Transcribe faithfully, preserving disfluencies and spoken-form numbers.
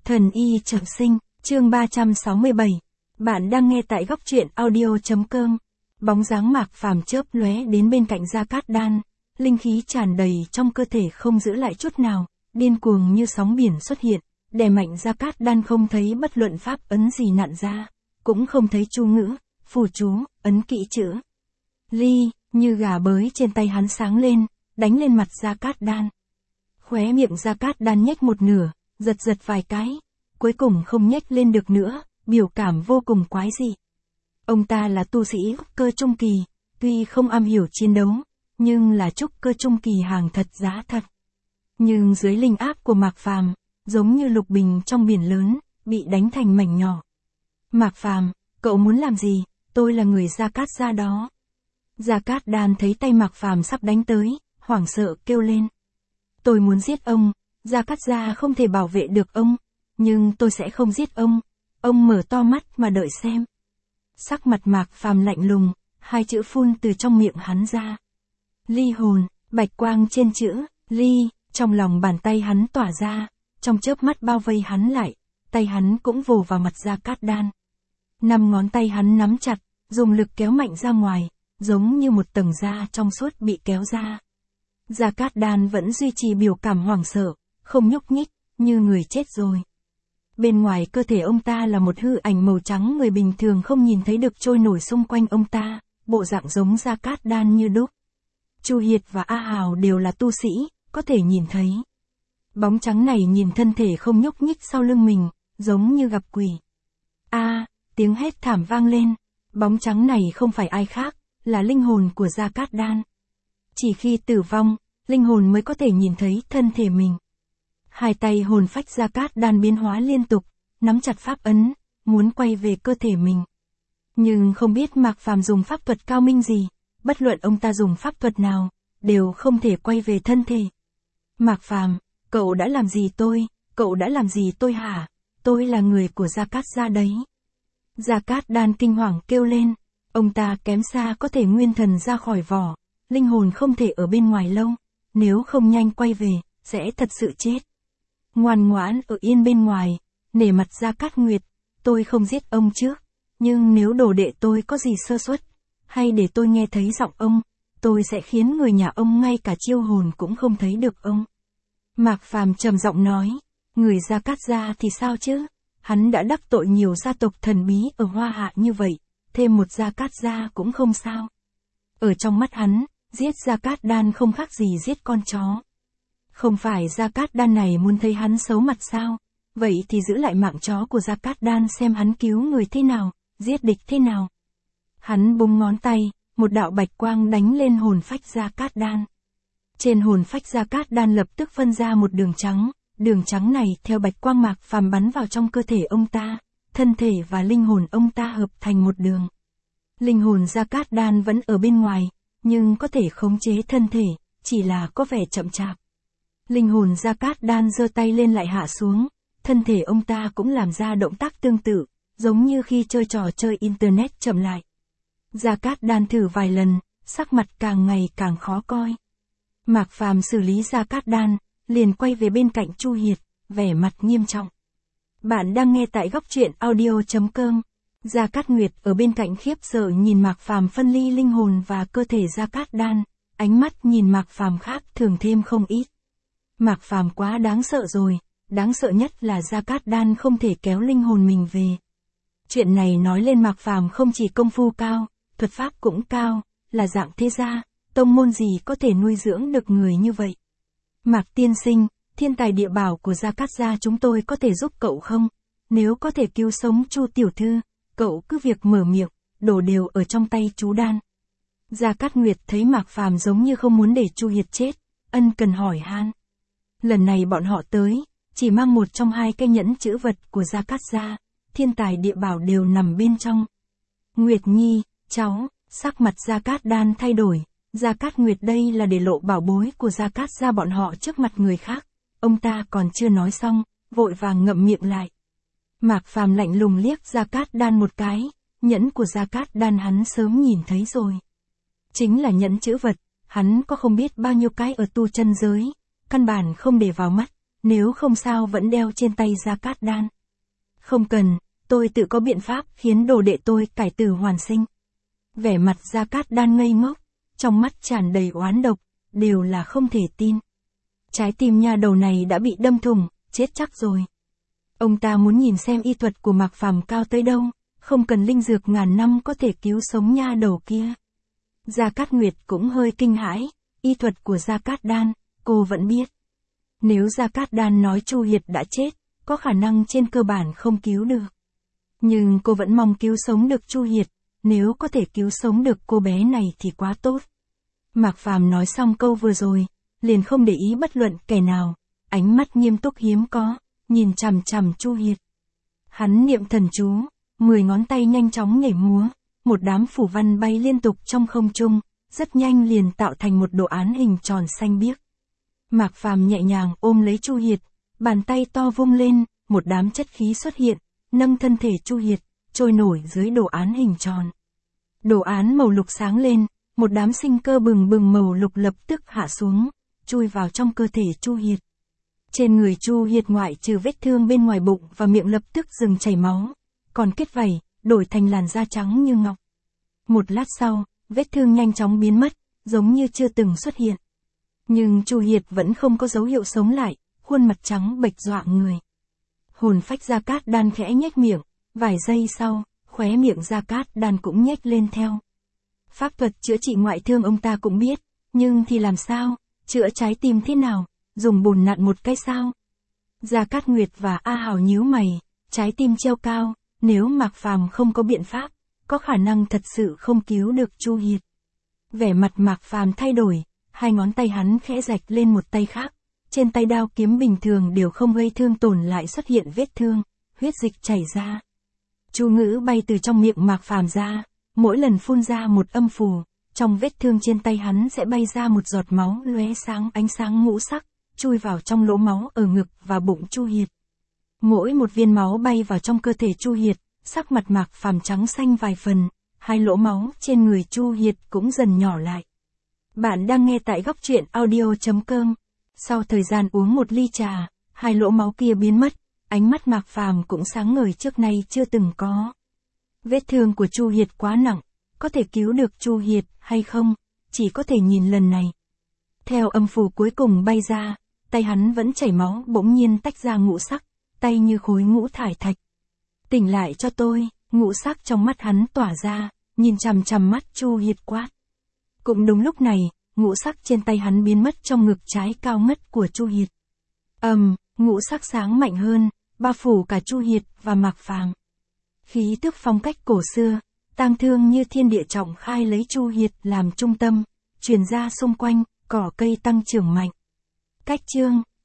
Thần y trọng sinh, chương ba trăm sáu mươi bảy. Bạn đang nghe tại góc truyện audio.com. Bóng dáng Mạc Phàm chớp lóe đến bên cạnh Gia Cát Đan, linh khí tràn đầy trong cơ thể không giữ lại chút nào, điên cuồng như sóng biển xuất hiện, đè mạnh Gia Cát Đan không thấy bất luận pháp ấn gì nặn ra, cũng không thấy chú ngữ, phù chú, ấn kỹ chữ. Ly, như gà bới trên tay hắn sáng lên, đánh lên mặt Gia Cát Đan. Khóe miệng Gia Cát Đan nhếch một nửa, giật giật vài cái, cuối cùng không nhếch lên được nữa, biểu cảm vô cùng quái dị. Ông ta là tu sĩ trúc cơ trung kỳ, tuy không am hiểu chiến đấu, nhưng là trúc cơ trung kỳ hàng thật giá thật. Nhưng dưới linh áp của Mạc Phàm, giống như lục bình trong biển lớn, bị đánh thành mảnh nhỏ. Mạc Phàm, cậu muốn làm gì? Tôi là người Gia Cát gia đó. Gia Cát Đan thấy tay Mạc Phàm sắp đánh tới, hoảng sợ kêu lên. Tôi muốn giết ông, Gia Cát gia không thể bảo vệ được ông, nhưng tôi sẽ không giết ông. Ông mở to mắt mà đợi xem. Sắc mặt Mạc Phàm lạnh lùng, hai chữ phun từ trong miệng hắn ra. Ly hồn, bạch quang trên chữ ly, trong lòng bàn tay hắn tỏa ra, trong chớp mắt bao vây hắn lại, tay hắn cũng vồ vào mặt Gia Cát Đan. Năm ngón tay hắn nắm chặt, dùng lực kéo mạnh ra ngoài, giống như một tầng da trong suốt bị kéo ra. Gia Cát Đan vẫn duy trì biểu cảm hoảng sợ, không nhúc nhích, như người chết rồi. Bên ngoài cơ thể ông ta là một hư ảnh màu trắng người bình thường không nhìn thấy được trôi nổi xung quanh ông ta, bộ dạng giống Gia Cát Đan như đúc. Chu Hiệt và A Hào đều là tu sĩ, có thể nhìn thấy. Bóng trắng này nhìn thân thể không nhúc nhích sau lưng mình, giống như gặp quỷ. A, tiếng hét thảm vang lên, bóng trắng này không phải ai khác, là linh hồn của Gia Cát Đan. Chỉ khi tử vong, linh hồn mới có thể nhìn thấy thân thể mình. Hai tay hồn phách Gia Cát Đan biến hóa liên tục, nắm chặt pháp ấn, muốn quay về cơ thể mình. Nhưng không biết Mạc Phàm dùng pháp thuật cao minh gì, bất luận ông ta dùng pháp thuật nào, đều không thể quay về thân thể. Mạc Phàm, cậu đã làm gì tôi, cậu đã làm gì tôi hả? Tôi là người của Gia Cát gia đấy. Gia Cát Đan kinh hoàng kêu lên, ông ta kém xa có thể nguyên thần ra khỏi vỏ, linh hồn không thể ở bên ngoài lâu, nếu không nhanh quay về, sẽ thật sự chết. Ngoan ngoãn ở yên bên ngoài, nể mặt Gia Cát Nguyệt, tôi không giết ông trước, nhưng nếu đồ đệ tôi có gì sơ suất, hay để tôi nghe thấy giọng ông, tôi sẽ khiến người nhà ông ngay cả chiêu hồn cũng không thấy được ông. Mạc Phàm trầm giọng nói, người Gia Cát gia thì sao chứ, hắn đã đắc tội nhiều gia tộc thần bí ở Hoa Hạ như vậy, thêm một Gia Cát gia cũng không sao. Ở trong mắt hắn, giết Gia Cát Đan không khác gì giết con chó. Không phải Gia Cát Đan này muốn thấy hắn xấu mặt sao, vậy thì giữ lại mạng chó của Gia Cát Đan xem hắn cứu người thế nào, giết địch thế nào. Hắn búng ngón tay, một đạo bạch quang đánh lên hồn phách Gia Cát Đan. Trên hồn phách Gia Cát Đan lập tức phân ra một đường trắng, đường trắng này theo bạch quang Mạc Phàm bắn vào trong cơ thể ông ta, thân thể và linh hồn ông ta hợp thành một đường. Linh hồn Gia Cát Đan vẫn ở bên ngoài, nhưng có thể khống chế thân thể, chỉ là có vẻ chậm chạp. Linh hồn Gia Cát Đan giơ tay lên lại hạ xuống, thân thể ông ta cũng làm ra động tác tương tự, giống như khi chơi trò chơi internet chậm lại. Gia Cát Đan thử vài lần, sắc mặt càng ngày càng khó coi. Mạc Phàm xử lý Gia Cát Đan, liền quay về bên cạnh Chu Hiệt, vẻ mặt nghiêm trọng. Bạn đang nghe tại góc truyện audio.com. Gia Cát Nguyệt ở bên cạnh khiếp sợ nhìn Mạc Phàm phân ly linh hồn và cơ thể Gia Cát Đan, ánh mắt nhìn Mạc Phàm khác thường thêm không ít. Mạc Phàm quá đáng sợ rồi, đáng sợ nhất là Gia Cát Đan không thể kéo linh hồn mình về. Chuyện này nói lên Mạc Phàm không chỉ công phu cao, thuật pháp cũng cao, là dạng thế gia, tông môn gì có thể nuôi dưỡng được người như vậy. Mạc tiên sinh, thiên tài địa bảo của Gia Cát gia chúng tôi có thể giúp cậu không? Nếu có thể cứu sống Chu tiểu thư, cậu cứ việc mở miệng, đổ đều ở trong tay chú Đan. Gia Cát Nguyệt thấy Mạc Phàm giống như không muốn để Chu Hiệt chết, ân cần hỏi han. Lần này bọn họ tới, chỉ mang một trong hai cái nhẫn chữ vật của Gia Cát gia, thiên tài địa bảo đều nằm bên trong. Nguyệt Nhi, cháu, sắc mặt Gia Cát Đan thay đổi, Gia Cát Nguyệt đây là để lộ bảo bối của Gia Cát gia bọn họ trước mặt người khác, ông ta còn chưa nói xong, vội vàng ngậm miệng lại. Mạc Phàm lạnh lùng liếc Gia Cát Đan một cái, nhẫn của Gia Cát Đan hắn sớm nhìn thấy rồi. Chính là nhẫn chữ vật, hắn có không biết bao nhiêu cái ở tu chân giới, căn bản không để vào mắt, nếu không sao vẫn đeo trên tay Gia Cát Đan. Không cần, tôi tự có biện pháp khiến đồ đệ tôi cải tử hoàn sinh. Vẻ mặt Gia Cát Đan ngây ngốc, trong mắt tràn đầy oán độc, đều là không thể tin. Trái tim nha đầu này đã bị đâm thủng, chết chắc rồi. Ông ta muốn nhìn xem y thuật của Mạc Phàm cao tới đâu, không cần linh dược ngàn năm có thể cứu sống nha đầu kia. Gia Cát Nguyệt cũng hơi kinh hãi, y thuật của Gia Cát Đan, cô vẫn biết. Nếu Gia Cát Đan nói Chu Hiệt đã chết, có khả năng trên cơ bản không cứu được. Nhưng cô vẫn mong cứu sống được Chu Hiệt, nếu có thể cứu sống được cô bé này thì quá tốt. Mạc Phàm nói xong câu vừa rồi, liền không để ý bất luận kẻ nào, ánh mắt nghiêm túc hiếm có, nhìn chằm chằm Chu Hiệt. Hắn niệm thần chú, mười ngón tay nhanh chóng nhảy múa, một đám phủ văn bay liên tục trong không trung, rất nhanh liền tạo thành một đồ án hình tròn xanh biếc. Mạc Phàm nhẹ nhàng ôm lấy Chu Hiệt, bàn tay to vung lên, một đám chất khí xuất hiện, nâng thân thể Chu Hiệt, trôi nổi dưới đồ án hình tròn. Đồ án màu lục sáng lên, một đám sinh cơ bừng bừng màu lục lập tức hạ xuống, chui vào trong cơ thể Chu Hiệt. Trên người Chu Hiệt ngoại trừ vết thương bên ngoài bụng và miệng lập tức dừng chảy máu, còn kết vảy, đổi thành làn da trắng như ngọc. Một lát sau, vết thương nhanh chóng biến mất, giống như chưa từng xuất hiện. Nhưng Chu Hiệt vẫn không có dấu hiệu sống lại, khuôn mặt trắng bệch dọa người. Hồn phách Gia Cát Đan khẽ nhếch miệng, vài giây sau, khóe miệng Gia Cát Đan cũng nhếch lên theo. Pháp thuật chữa trị ngoại thương ông ta cũng biết, nhưng thì làm sao, chữa trái tim thế nào, dùng bùn nặn một cái sao? Gia Cát Nguyệt và A Hào nhíu mày, trái tim treo cao, nếu Mạc Phàm không có biện pháp, có khả năng thật sự không cứu được Chu Hiệt. Vẻ mặt Mạc Phàm thay đổi, hai ngón tay hắn khẽ rạch lên một tay khác, trên tay đao kiếm bình thường đều không gây thương tổn lại xuất hiện vết thương, huyết dịch chảy ra. Chú ngữ bay từ trong miệng Mạc Phàm ra, mỗi lần phun ra một âm phù, trong vết thương trên tay hắn sẽ bay ra một giọt máu lóe sáng ánh sáng ngũ sắc, chui vào trong lỗ máu ở ngực và bụng Chu Hiệt. Mỗi một viên máu bay vào trong cơ thể Chu Hiệt, sắc mặt Mạc Phàm trắng xanh vài phần, hai lỗ máu trên người Chu Hiệt cũng dần nhỏ lại. Bạn đang nghe tại góc truyện audio chấm com. Sau thời gian uống một ly trà, hai lỗ máu kia biến mất, ánh mắt Mạc Phàm cũng sáng ngời trước nay chưa từng có. Vết thương của Chu Hiệt quá nặng, có thể cứu được Chu Hiệt hay không, chỉ có thể nhìn lần này. Theo âm phù cuối cùng bay ra, tay hắn vẫn chảy máu bỗng nhiên tách ra ngũ sắc, tay như khối ngũ thải thạch. Tỉnh lại cho tôi, ngũ sắc trong mắt hắn tỏa ra, nhìn chằm chằm mắt Chu Hiệt quát. Cũng đúng lúc này, ngũ sắc trên tay hắn biến mất trong ngực trái cao ngất của Chu Hiệt. Ầm, um, ngũ sắc sáng mạnh hơn, bao phủ cả Chu Hiệt và Mạc Phàm. Khí tức phong cách cổ xưa, tang thương như thiên địa trọng khai lấy Chu Hiệt làm trung tâm, truyền ra xung quanh, cỏ cây tăng trưởng mạnh. Cách chương